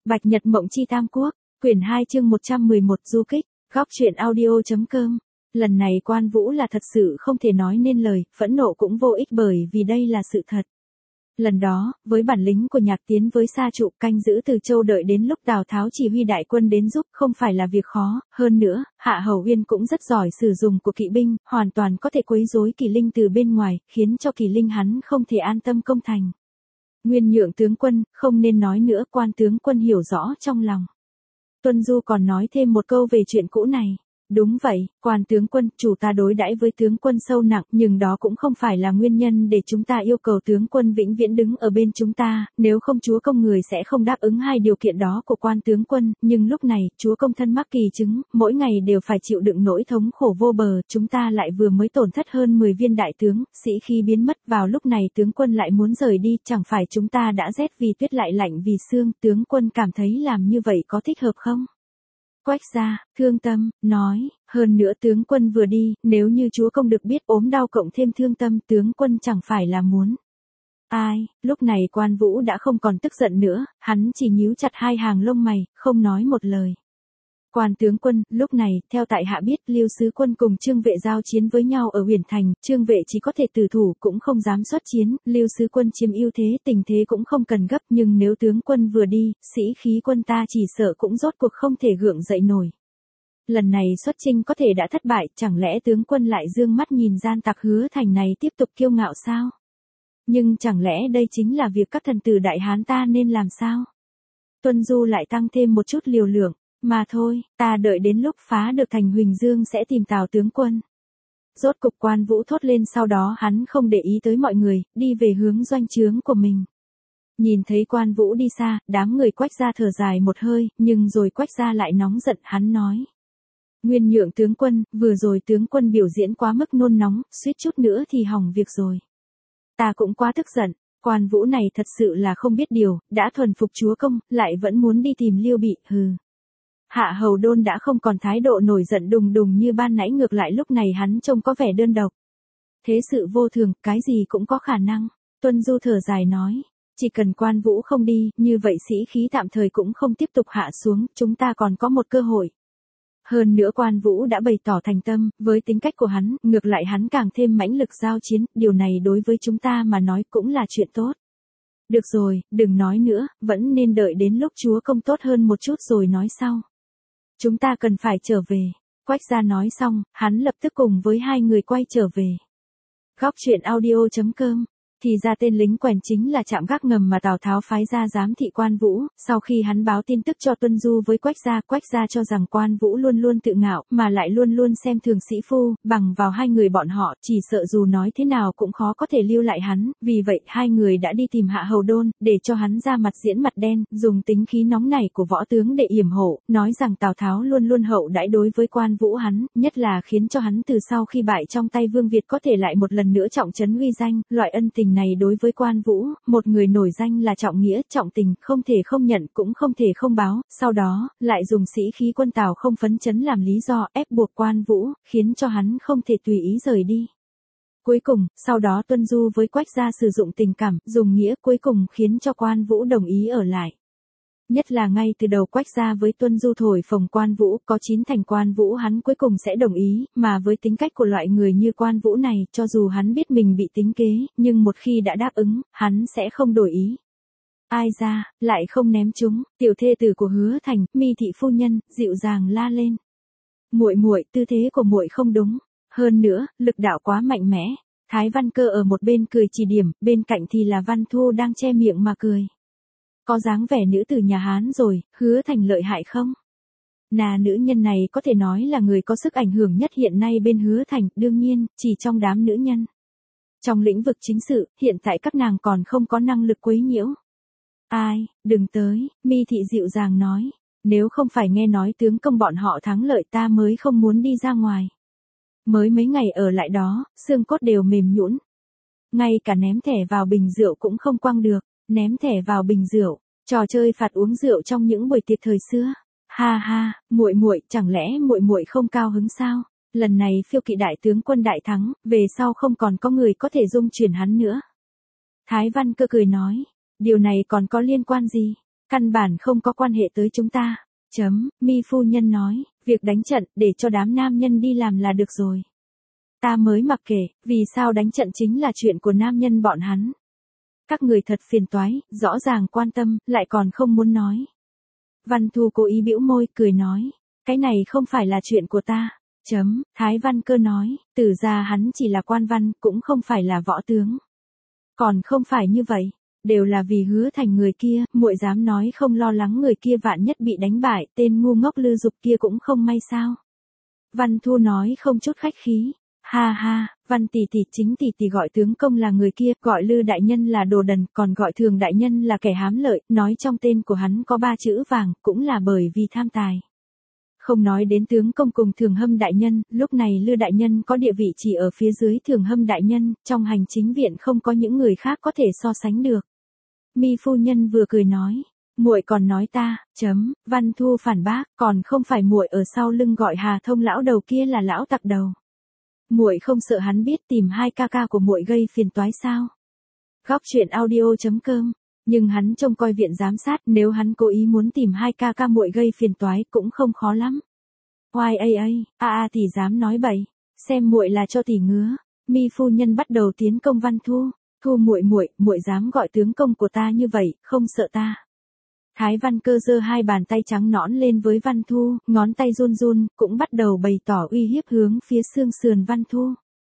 Bạch Nhật Mộng Chi Tam Quốc, quyển 2 chương 111 du kích, góc truyện audio.com. Lần này Quan Vũ là thật sự không thể nói nên lời, phẫn nộ cũng vô ích bởi vì đây là sự thật. Lần đó, với bản lĩnh của Nhạc Tiến với Sa Trụ canh giữ Từ Châu đợi đến lúc Tào Tháo chỉ huy đại quân đến giúp không phải là việc khó, hơn nữa, Hạ Hầu Uyên cũng rất giỏi sử dụng của kỵ binh, hoàn toàn có thể quấy rối Kỷ Linh từ bên ngoài, khiến cho Kỷ Linh hắn không thể an tâm công thành. Nguyên Nhượng tướng quân, không nên nói nữa, Quan tướng quân hiểu rõ trong lòng. Tuân Du còn nói thêm một câu về chuyện cũ này. Đúng vậy, Quan tướng quân, chủ ta đối đãi với tướng quân sâu nặng, nhưng đó cũng không phải là nguyên nhân để chúng ta yêu cầu tướng quân vĩnh viễn đứng ở bên chúng ta, nếu không chúa công người sẽ không đáp ứng hai điều kiện đó của Quan tướng quân, nhưng lúc này, chúa công thân mắc kỳ chứng, mỗi ngày đều phải chịu đựng nỗi thống khổ vô bờ, chúng ta lại vừa mới tổn thất hơn 10 viên đại tướng, sĩ khí biến mất, vào lúc này tướng quân lại muốn rời đi, chẳng phải chúng ta đã rét vì tuyết lại lạnh vì sương, tướng quân cảm thấy làm như vậy có thích hợp không? Quách Gia, thương tâm, nói, hơn nữa tướng quân vừa đi, nếu như chúa công được biết ốm đau cộng thêm thương tâm, tướng quân chẳng phải là muốn. Ai, lúc này Quan Vũ đã không còn tức giận nữa, hắn chỉ nhíu chặt hai hàng lông mày, không nói một lời. Quan tướng quân, lúc này, theo tại hạ biết, Lưu Sứ Quân cùng Trương Vệ giao chiến với nhau ở Huyền Thành, Trương Vệ chỉ có thể tử thủ, cũng không dám xuất chiến, Lưu Sứ Quân chiếm ưu thế, tình thế cũng không cần gấp, nhưng nếu tướng quân vừa đi, sĩ khí quân ta chỉ sợ cũng rốt cuộc không thể gượng dậy nổi. Lần này xuất chinh có thể đã thất bại, chẳng lẽ tướng quân lại dương mắt nhìn gian tặc Hứa Thành này tiếp tục kiêu ngạo sao? Nhưng chẳng lẽ đây chính là việc các thần tử Đại Hán ta nên làm sao? Tuân Du lại tăng thêm một chút liều lượng. Mà thôi, ta đợi đến lúc phá được thành Huỳnh Dương sẽ tìm Tào tướng quân. Rốt cục Quan Vũ thốt lên, sau đó hắn không để ý tới mọi người, đi về hướng doanh trướng của mình. Nhìn thấy Quan Vũ đi xa, đám người Quách Gia thở dài một hơi, nhưng rồi Quách Gia lại nóng giận, hắn nói. Nguyên Nhượng tướng quân, vừa rồi tướng quân biểu diễn quá mức nôn nóng, suýt chút nữa thì hỏng việc rồi. Ta cũng quá tức giận. Quan Vũ này thật sự là không biết điều, đã thuần phục chúa công, lại vẫn muốn đi tìm Liêu Bị, hừ. Hạ Hầu Đôn đã không còn thái độ nổi giận đùng đùng như ban nãy, ngược lại lúc này hắn trông có vẻ đơn độc. Thế sự vô thường, cái gì cũng có khả năng. Tuân Du thở dài nói, chỉ cần Quan Vũ không đi, như vậy sĩ khí tạm thời cũng không tiếp tục hạ xuống, chúng ta còn có một cơ hội. Hơn nữa Quan Vũ đã bày tỏ thành tâm, với tính cách của hắn, ngược lại hắn càng thêm mãnh lực giao chiến, điều này đối với chúng ta mà nói cũng là chuyện tốt. Được rồi, đừng nói nữa, vẫn nên đợi đến lúc chúa công tốt hơn một chút rồi nói sau. Chúng ta cần phải trở về. Quách Gia nói xong, hắn lập tức cùng với hai người quay trở về. Góc truyện audio.com. Thì ra tên lính quèn chính là trạm gác ngầm mà Tào Tháo phái ra giám thị Quan Vũ, sau khi hắn báo tin tức cho Tuân Du với Quách Gia cho rằng Quan Vũ luôn luôn tự ngạo, mà lại luôn luôn xem thường sĩ phu, bằng vào hai người bọn họ, chỉ sợ dù nói thế nào cũng khó có thể lưu lại hắn, vì vậy hai người đã đi tìm Hạ Hầu Đôn, để cho hắn ra mặt diễn mặt đen, dùng tính khí nóng nảy của võ tướng để yểm hộ, nói rằng Tào Tháo luôn luôn hậu đãi đối với Quan Vũ hắn, nhất là khiến cho hắn từ sau khi bại trong tay Vương Việt có thể lại một lần nữa trọng trấn uy danh, loại ân tình này đối với Quan Vũ, một người nổi danh là trọng nghĩa, trọng tình, không thể không nhận cũng không thể không báo, sau đó, lại dùng sĩ khí quân Tào không phấn chấn làm lý do ép buộc Quan Vũ, khiến cho hắn không thể tùy ý rời đi. Cuối cùng, sau đó Tuân Du với Quách Gia sử dụng tình cảm, dùng nghĩa cuối cùng khiến cho Quan Vũ đồng ý ở lại. Nhất là ngay từ đầu Quách Gia với Tuân Du thổi phồng Quan Vũ, có 9 thành Quan Vũ hắn cuối cùng sẽ đồng ý, mà với tính cách của loại người như Quan Vũ này, cho dù hắn biết mình bị tính kế, nhưng một khi đã đáp ứng, hắn sẽ không đổi ý. Ai ra, lại không ném chúng, tiểu thê tử của Hứa Thành, Mi thị phu nhân, dịu dàng la lên. Muội muội, tư thế của muội không đúng, hơn nữa, lực đạo quá mạnh mẽ. Thái Văn Cơ ở một bên cười chỉ điểm, bên cạnh thì là Văn Thu đang che miệng mà cười. Có dáng vẻ nữ tử nhà Hán rồi, Hứa Thành lợi hại không? Nữ nhân này có thể nói là người có sức ảnh hưởng nhất hiện nay bên Hứa Thành, đương nhiên, chỉ trong đám nữ nhân. Trong lĩnh vực chính sự, hiện tại các nàng còn không có năng lực quấy nhiễu. Ai, đừng tới, Mi thị dịu dàng nói, nếu không phải nghe nói tướng công bọn họ thắng lợi ta mới không muốn đi ra ngoài. Mới mấy ngày ở lại đó, xương cốt đều mềm nhũn. Ngay cả ném thẻ vào bình rượu cũng không quăng được. Ném thẻ vào bình rượu, trò chơi phạt uống rượu trong những buổi tiệc thời xưa. Ha ha, muội muội, chẳng lẽ muội muội không cao hứng sao? Lần này Phiêu Kỵ đại tướng quân đại thắng, về sau không còn có người có thể dung chuyển hắn nữa. Thái Văn Cơ cười nói, điều này còn có liên quan gì? Căn bản không có quan hệ tới chúng ta. Mi phu nhân nói, việc đánh trận để cho đám nam nhân đi làm là được rồi. Ta mới mặc kệ, vì sao đánh trận chính là chuyện của nam nhân bọn hắn. Các người thật phiền toái, rõ ràng quan tâm, lại còn không muốn nói. Văn Thu cố ý bĩu môi, cười nói, cái này không phải là chuyện của ta. Thái Văn Cơ nói, Tử ra hắn chỉ là quan văn, cũng không phải là võ tướng. Còn không phải như vậy, đều là vì Hứa Thành người kia, muội dám nói không lo lắng người kia vạn nhất bị đánh bại, tên ngu ngốc Lư Dục kia cũng không may sao. Văn Thu nói không chút khách khí, ha ha, Văn tỷ tỷ chính tỷ tỷ gọi tướng công là người kia, gọi Lư đại nhân là đồ đần, còn gọi Thường đại nhân là kẻ hám lợi, nói trong tên của hắn có 3 chữ vàng, cũng là bởi vì tham tài. Không nói đến tướng công cùng Thường Hâm đại nhân, lúc này Lư đại nhân có địa vị chỉ ở phía dưới Thường Hâm đại nhân, trong hành chính viện không có những người khác có thể so sánh được. Mi phu nhân vừa cười nói, muội còn nói ta, Văn Thu phản bác, còn không phải muội ở sau lưng gọi Hà Thông lão đầu kia là lão tặc đầu. Muội không sợ hắn biết tìm 2 ca ca của muội gây phiền toái sao? Góc truyện audio.com. Nhưng hắn trông coi viện giám sát, nếu hắn cố ý muốn tìm 2 ca ca muội gây phiền toái cũng không khó lắm. Tỷ dám nói bậy, xem muội là cho tỷ ngứa. Mi phu nhân bắt đầu tiến công Văn Thu, Thu muội dám gọi tướng công của ta như vậy, không sợ ta. Thái Văn Cơ giơ 2 bàn tay trắng nõn lên với Văn Thu, ngón tay run run, cũng bắt đầu bày tỏ uy hiếp hướng phía xương sườn Văn Thu.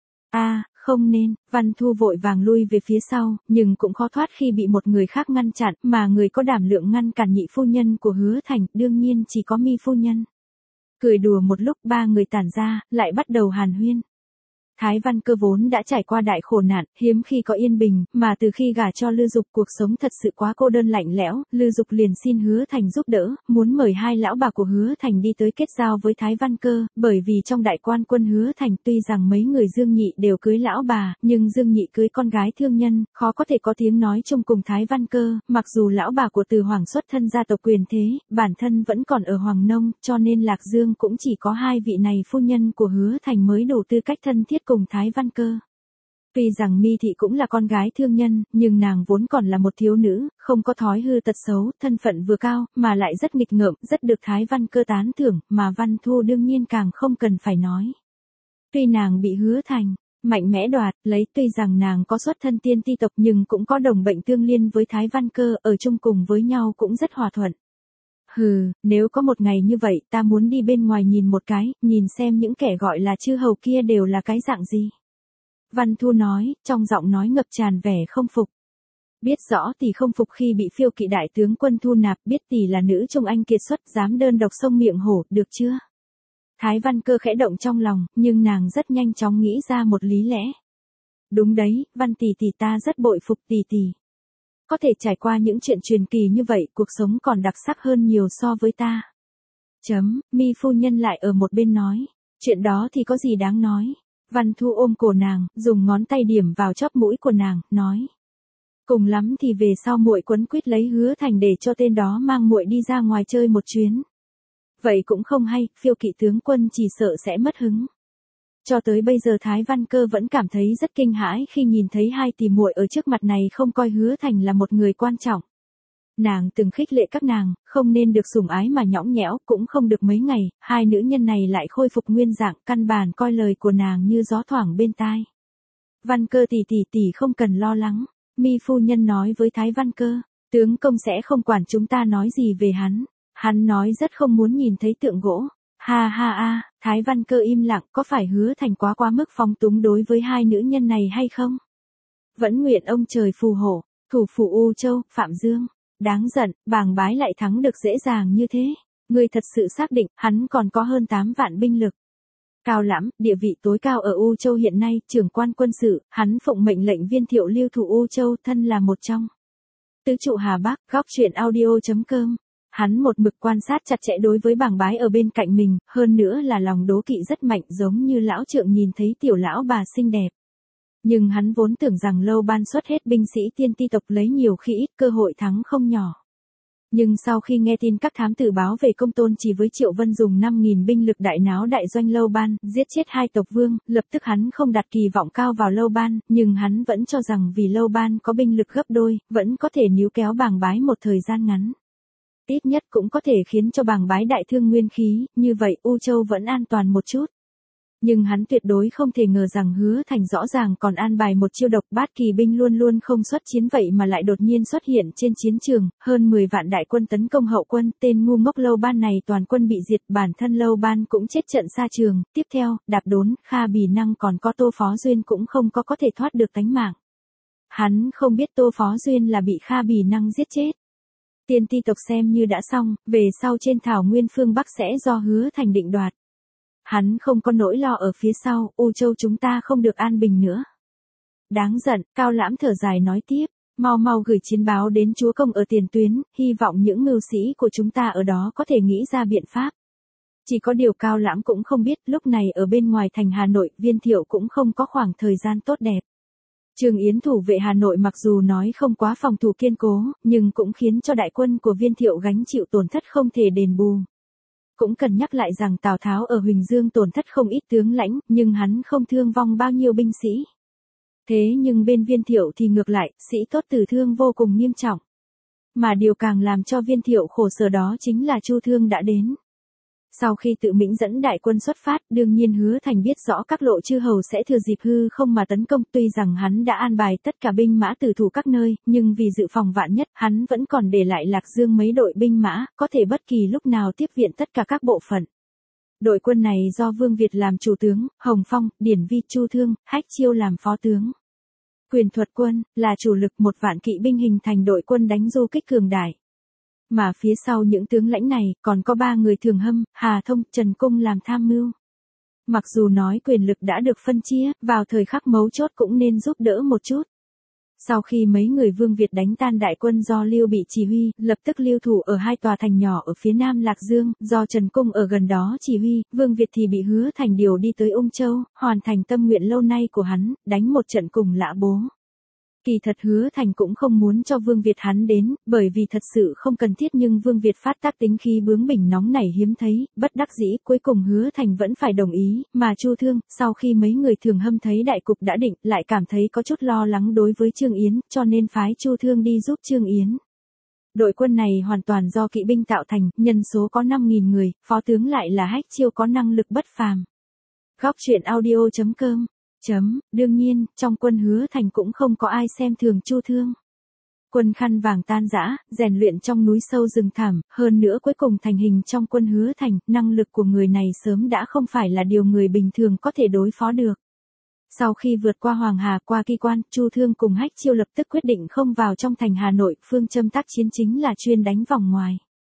Không nên, Văn Thu vội vàng lui về phía sau, nhưng cũng khó thoát khi bị một người khác ngăn chặn, mà người có đảm lượng ngăn cản nhị phu nhân của Hứa Thành, đương nhiên chỉ có Mi phu nhân. Cười đùa một lúc 3 người tản ra, lại bắt đầu hàn huyên. Thái Văn Cơ vốn đã trải qua đại khổ nạn, hiếm khi có yên bình, mà từ khi gả cho Lư Dục cuộc sống thật sự quá cô đơn lạnh lẽo, Lư Dục liền xin Hứa Thành giúp đỡ, muốn mời 2 lão bà của Hứa Thành đi tới kết giao với Thái Văn Cơ, bởi vì trong đại quan quân Hứa Thành tuy rằng mấy người Dương Nhị đều cưới lão bà, nhưng Dương Nhị cưới con gái thương nhân, khó có thể có tiếng nói chung cùng Thái Văn Cơ, mặc dù lão bà của Từ Hoàng xuất thân gia tộc quyền thế, bản thân vẫn còn ở Hoàng Nông, cho nên Lạc Dương cũng chỉ có 2 vị này phu nhân của Hứa Thành mới đủ tư cách thân thiết cùng Thái Văn Cơ. Tuy rằng Mi Thị cũng là con gái thương nhân, nhưng nàng vốn còn là một thiếu nữ, không có thói hư tật xấu, thân phận vừa cao, mà lại rất nghịch ngợm, rất được Thái Văn Cơ tán thưởng, mà Văn Thu đương nhiên càng không cần phải nói. Tuy nàng bị Hứa Thành mạnh mẽ đoạt lấy, tuy rằng nàng có xuất thân tiên ti tộc nhưng cũng có đồng bệnh tương liên với Thái Văn Cơ, ở chung cùng với nhau cũng rất hòa thuận. Nếu có một ngày như vậy, ta muốn đi bên ngoài nhìn một cái, nhìn xem những kẻ gọi là chư hầu kia đều là cái dạng gì. Văn Thu nói, trong giọng nói ngập tràn vẻ không phục. Biết rõ tỷ không phục khi bị Phiêu Kỵ đại tướng quân thu nạp, biết tỷ là nữ trung anh kiệt xuất, dám đơn độc xông miệng hổ, được chưa? Thái Văn Cơ khẽ động trong lòng, nhưng nàng rất nhanh chóng nghĩ ra một lý lẽ. Đúng đấy, Văn tỷ tỷ ta rất bội phục tỷ tỷ. Có thể trải qua những chuyện truyền kỳ như vậy, cuộc sống còn đặc sắc hơn nhiều so với ta. Mi phu nhân lại ở một bên nói, chuyện đó thì có gì đáng nói. Văn Thu ôm cổ nàng, dùng ngón tay điểm vào chóp mũi của nàng, nói. Cùng lắm thì về sau muội quấn quýt lấy Hứa Thành để cho tên đó mang muội đi ra ngoài chơi một chuyến. Vậy cũng không hay, Phiêu Kỵ tướng quân chỉ sợ sẽ mất hứng. Cho tới bây giờ Thái Văn Cơ vẫn cảm thấy rất kinh hãi khi nhìn thấy 2 tỷ muội ở trước mặt này không coi Hứa Thành là một người quan trọng. Nàng từng khích lệ các nàng, không nên được sủng ái mà nhõng nhẽo, cũng không được mấy ngày, 2 nữ nhân này lại khôi phục nguyên dạng, căn bản coi lời của nàng như gió thoảng bên tai. Văn Cơ tỷ không cần lo lắng, Mi phu nhân nói với Thái Văn Cơ, tướng công sẽ không quản chúng ta nói gì về hắn. Hắn nói rất không muốn nhìn thấy tượng gỗ. Thái Văn Cơ im lặng, có phải Hứa Thành quá mức phóng túng đối với 2 nữ nhân này hay không? Vẫn nguyện ông trời phù hộ, thủ phủ U Châu, Phạm Dương. Đáng giận, Bàng Bái lại thắng được dễ dàng như thế. Người thật sự xác định, hắn còn có hơn 8 vạn binh lực. Cao lắm, địa vị tối cao ở U Châu hiện nay, trưởng quan quân sự, hắn phụng mệnh lệnh viên thiệu lưu thủ U Châu, thân là một trong tứ trụ Hà Bắc. Góc truyện audio.com. Hắn một mực quan sát chặt chẽ đối với Bàng Bái ở bên cạnh mình, hơn nữa là lòng đố kỵ rất mạnh, giống như lão trượng nhìn thấy tiểu lão bà xinh đẹp. Nhưng hắn vốn tưởng rằng Lâu Ban xuất hết binh sĩ tiên ti tộc lấy nhiều khi ít, cơ hội thắng không nhỏ. Nhưng sau khi nghe tin các thám tử báo về Công Tôn Chỉ với Triệu Vân dùng 5.000 binh lực đại náo đại doanh Lâu Ban, giết chết 2 tộc vương, lập tức hắn không đặt kỳ vọng cao vào Lâu Ban, nhưng hắn vẫn cho rằng vì Lâu Ban có binh lực gấp đôi, vẫn có thể níu kéo Bàng Bái một thời gian ngắn. ít nhất cũng có thể khiến cho bàng bái đại thương nguyên khí, như vậy U Châu vẫn an toàn một chút. Nhưng hắn tuyệt đối không thể ngờ rằng Hứa Thành rõ ràng còn an bài một chiêu độc bát kỳ binh luôn luôn không xuất chiến vậy mà lại đột nhiên xuất hiện trên chiến trường, hơn 10 vạn đại quân tấn công hậu quân, tên ngu ngốc Lâu Ban này toàn quân bị diệt, bản thân Lâu Ban cũng chết trận xa trường, tiếp theo, Đạp Đốn, Kha Bì Năng còn có Tô Phó Duyên cũng không có thể thoát được tánh mạng. Hắn không biết Tô Phó Duyên là bị Kha Bì Năng giết chết. Tiên ti tộc xem như đã xong, về sau trên thảo nguyên phương Bắc sẽ do Hứa Thành định đoạt. Hắn không có nỗi lo ở phía sau, U Châu chúng ta không được an bình nữa. Đáng giận, Cao Lãm thở dài nói tiếp, mau mau gửi chiến báo đến chúa công ở tiền tuyến, hy vọng những mưu sĩ của chúng ta ở đó có thể nghĩ ra biện pháp. Chỉ có điều Cao Lãm cũng không biết, lúc này ở bên ngoài thành Hà Nội, Viên Thiệu cũng không có khoảng thời gian tốt đẹp. Trương Yến thủ vệ Hà Nội mặc dù nói không quá phòng thủ kiên cố, nhưng cũng khiến cho đại quân của Viên Thiệu gánh chịu tổn thất không thể đền bù. Cũng cần nhắc lại rằng Tào Tháo ở Huỳnh Dương tổn thất không ít tướng lãnh, nhưng hắn không thương vong bao nhiêu binh sĩ. Thế nhưng bên Viên Thiệu thì ngược lại, sĩ tốt tử thương vô cùng nghiêm trọng. Mà điều càng làm cho Viên Thiệu khổ sở đó chính là Chu Thương đã đến. Sau khi tự mình dẫn đại quân xuất phát, đương nhiên Hứa Thành biết rõ các lộ chư hầu sẽ thừa dịp hư không mà tấn công, tuy rằng hắn đã an bài tất cả binh mã tử thủ các nơi, nhưng vì dự phòng vạn nhất, hắn vẫn còn để lại Lạc Dương mấy đội binh mã, có thể bất kỳ lúc nào tiếp viện tất cả các bộ phận. Đội quân này do Vương Việt làm chủ tướng, Hồng Phong, Điển Vi, Chu Thương, Hách Chiêu làm phó tướng. Quyền Thuật quân là chủ lực, 1 vạn kỵ binh hình thành đội quân đánh du kích cường đại. Mà phía sau những tướng lãnh này, còn có 3 người Thường Hâm, Hà Thông, Trần Cung làm tham mưu. Mặc dù nói quyền lực đã được phân chia, vào thời khắc mấu chốt cũng nên giúp đỡ một chút. Sau khi mấy người Vương Việt đánh tan đại quân do Lưu Bị chỉ huy, lập tức lưu thủ ở 2 tòa thành nhỏ ở phía nam Lạc Dương, do Trần Cung ở gần đó chỉ huy, Vương Việt thì bị Hứa Thành điều đi tới Ung Châu, hoàn thành tâm nguyện lâu nay của hắn, đánh một trận cùng Lã Bố. Kỳ thật Hứa Thành cũng không muốn cho Vương Việt hắn đến, bởi vì thật sự không cần thiết, nhưng Vương Việt phát tác tính khí bướng bỉnh nóng nảy hiếm thấy, bất đắc dĩ cuối cùng Hứa Thành vẫn phải đồng ý, mà Chu Thương, sau khi mấy người Thường Hâm thấy đại cục đã định, lại cảm thấy có chút lo lắng đối với Trương Yến, cho nên phái Chu Thương đi giúp Trương Yến. Đội quân này hoàn toàn do kỵ binh tạo thành, nhân số có 5.000 người, phó tướng lại là Hách Chiêu có năng lực bất phàm. Góc truyện audio.com Đương nhiên, trong quân Hứa Thành cũng không có ai xem thường Chu Thương. Quân khăn vàng tan rã, rèn luyện trong núi sâu rừng thẳm, hơn nữa cuối cùng thành hình trong quân Hứa Thành, năng lực của người này sớm đã không phải là điều người bình thường có thể đối phó được. Sau khi vượt qua Hoàng Hà qua Kỳ Quan, Chu Thương cùng Hách Chiêu lập tức quyết định không vào trong thành Hà Nội, phương châm tác chiến chính là chuyên đánh vòng ngoài.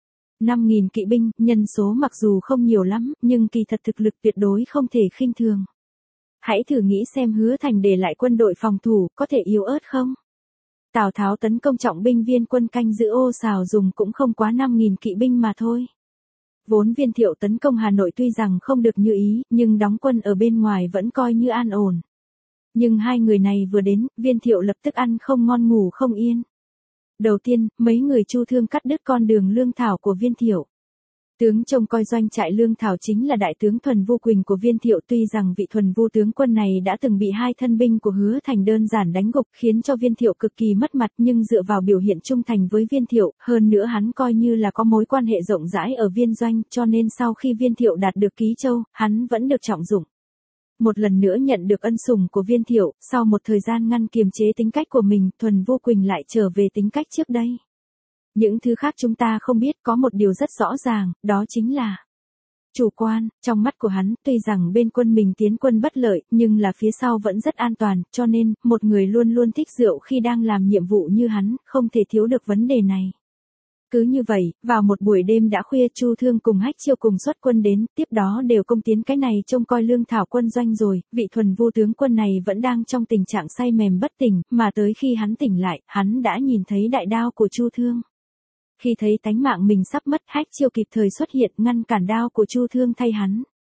5.000 kỵ binh, nhân số mặc dù không nhiều lắm, nhưng kỳ thật thực lực tuyệt đối không thể khinh thường. Hãy thử nghĩ xem Hứa Thành để lại quân đội phòng thủ, có thể yếu ớt không? Tào Tháo tấn công trọng binh Viên quân canh giữ Ô Sào dùng cũng không quá 5.000 kỵ binh mà thôi. Vốn Viên Thiệu tấn công Hà Nội tuy rằng không được như ý, nhưng đóng quân ở bên ngoài vẫn coi như an ổn. Nhưng 2 người này vừa đến, Viên Thiệu lập tức ăn không ngon ngủ không yên. Đầu tiên, mấy người Chu Thương cắt đứt con đường lương thảo của Viên Thiệu. Tướng trông coi doanh trại lương thảo chính là đại tướng Thuần Vu Quỳnh của Viên Thiệu, tuy rằng vị Thuần Vu tướng quân này đã từng bị 2 thân binh của Hứa Thành đơn giản đánh gục khiến cho Viên Thiệu cực kỳ mất mặt, nhưng dựa vào biểu hiện trung thành với Viên Thiệu, hơn nữa hắn coi như là có mối quan hệ rộng rãi ở Viên doanh, cho nên sau khi Viên Thiệu đạt được Ký Châu, hắn vẫn được trọng dụng. Một lần nữa nhận được ân sủng của Viên Thiệu, sau một thời gian ngăn kiềm chế tính cách của mình, Thuần Vu Quỳnh lại trở về tính cách trước đây. Những thứ khác chúng ta không biết, có một điều rất rõ ràng, đó chính là chủ quan. Trong mắt của hắn, tuy rằng bên quân mình tiến quân bất lợi, nhưng là phía sau vẫn rất an toàn, cho nên, một người luôn luôn thích rượu khi đang làm nhiệm vụ như hắn, không thể thiếu được vấn đề này. Cứ như vậy, vào một buổi đêm đã khuya, Chu Thương cùng Hách Chiêu cùng xuất quân đến, tiếp đó đều công tiến cái này trông coi lương thảo quân doanh rồi, vị Thuần Vu tướng quân này vẫn đang trong tình trạng say mềm bất tỉnh, mà tới khi hắn tỉnh lại, hắn đã nhìn thấy đại đao của Chu Thương. Khi thấy tánh mạng mình sắp mất, Hách Chiêu kịp thời xuất hiện ngăn cản đao của Chu Thương thay hắn.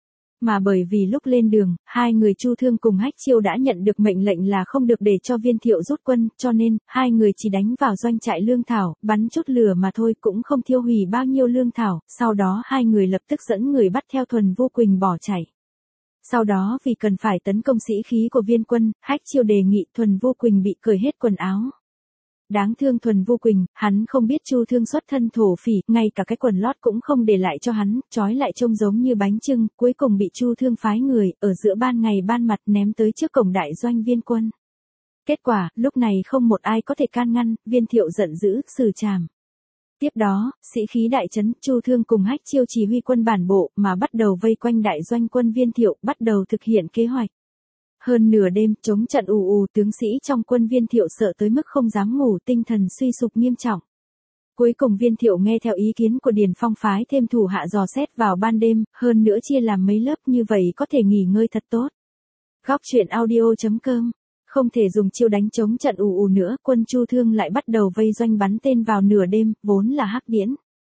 Mà bởi vì lúc lên đường, 2 người Chu Thương cùng Hách Chiêu đã nhận được mệnh lệnh là không được để cho Viên Thiệu rút quân, cho nên, 2 người chỉ đánh vào doanh trại lương thảo, bắn chút lửa mà thôi, cũng không thiêu hủy bao nhiêu lương thảo, sau đó 2 người lập tức dẫn người bắt theo Thuần Vu Quỳnh bỏ chạy. Sau đó vì cần phải tấn công sĩ khí của Viên quân, Hách Chiêu đề nghị Thuần Vu Quỳnh bị cởi hết quần áo. Đáng thương Thuần Vô Quỳnh, hắn không biết Chu Thương xuất thân thổ phỉ, ngay cả cái quần lót cũng không để lại cho hắn, trói lại trông giống như bánh chưng, cuối cùng bị Chu Thương phái người, ở giữa ban ngày ban mặt ném tới trước cổng đại doanh Viên quân. Kết quả, lúc này không một ai có thể can ngăn, Viên Thiệu giận dữ, xử trảm. Tiếp đó, sĩ khí đại trấn, Chu Thương cùng Hách Chiêu chỉ huy quân bản bộ mà bắt đầu vây quanh đại doanh quân Viên Thiệu, bắt đầu thực hiện kế hoạch. Hơn nửa đêm, chống trận ù ù, tướng sĩ trong quân Viên Thiệu sợ tới mức không dám ngủ, tinh thần suy sụp nghiêm trọng. Cuối cùng Viên Thiệu nghe theo ý kiến của Điền Phong phái thêm thủ hạ dò xét vào ban đêm, hơn nữa chia làm mấy lớp, như vậy có thể nghỉ ngơi thật tốt. Góc truyện audio.com. Không thể dùng chiêu đánh chống trận ù ù nữa, quân Chu Thương lại bắt đầu vây doanh bắn tên vào nửa đêm, vốn là hắc điễn.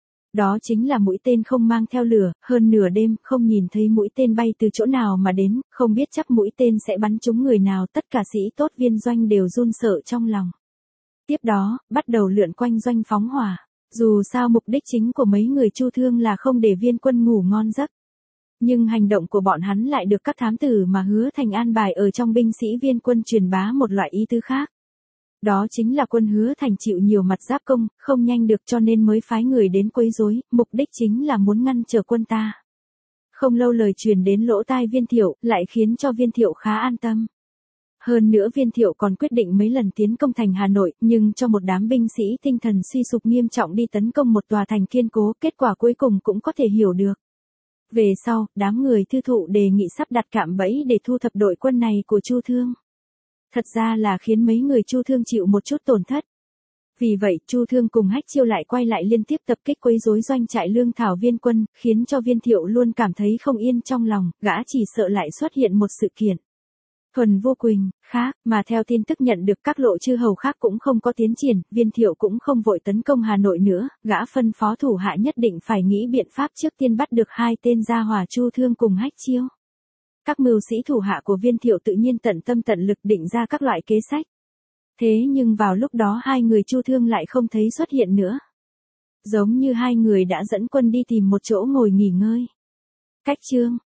Đó chính là mũi tên không mang theo lửa, hơn nửa đêm, không nhìn thấy mũi tên bay từ chỗ nào mà đến, không biết chắc mũi tên sẽ bắn trúng người nào, tất cả sĩ tốt viên doanh đều run sợ trong lòng. Tiếp đó, bắt đầu lượn quanh doanh phóng hỏa. Dù sao mục đích chính của mấy người Chu Thương là không để viên quân ngủ ngon giấc. Nhưng hành động của bọn hắn lại được các thám tử mà Hứa Thành an bài ở trong binh sĩ viên quân truyền bá một loại ý tứ khác. Đó chính là quân Hứa Thành chịu nhiều mặt giáp công, không nhanh được cho nên mới phái người đến quấy rối, mục đích chính là muốn ngăn trở quân ta. Không lâu lời truyền đến lỗ tai Viên Thiệu, lại khiến cho Viên Thiệu khá an tâm. Hơn nữa Viên Thiệu còn quyết định mấy lần tiến công thành Hà Nội, nhưng cho một đám binh sĩ tinh thần suy sụp nghiêm trọng đi tấn công một tòa thành kiên cố, kết quả cuối cùng cũng có thể hiểu được. Về sau, đám người Thư Thụ đề nghị sắp đặt cạm bẫy để thu thập đội quân này của Chu Thương. Thật ra là khiến mấy người Chu Thương chịu một chút tổn thất. Vì vậy, Chu Thương cùng Hách Chiêu lại quay lại liên tiếp tập kích quấy rối doanh trại lương thảo Viên quân, khiến cho Viên Thiệu luôn cảm thấy không yên trong lòng, gã chỉ sợ lại xuất hiện một sự kiện. Thuần Vô Quỳnh, khác, mà theo tin tức nhận được các lộ chư hầu khác cũng không có tiến triển, Viên Thiệu cũng không vội tấn công Hà Nội nữa, gã phân phó thủ hạ nhất định phải nghĩ biện pháp trước tiên bắt được hai tên gia hỏa Chu Thương cùng Hách Chiêu. Các mưu sĩ thủ hạ của Viên Thiệu tự nhiên tận tâm tận lực định ra các loại kế sách. Thế nhưng vào lúc đó hai người Chu Thương lại không thấy xuất hiện nữa. Giống như hai người đã dẫn quân đi tìm một chỗ ngồi nghỉ ngơi. Cách chương.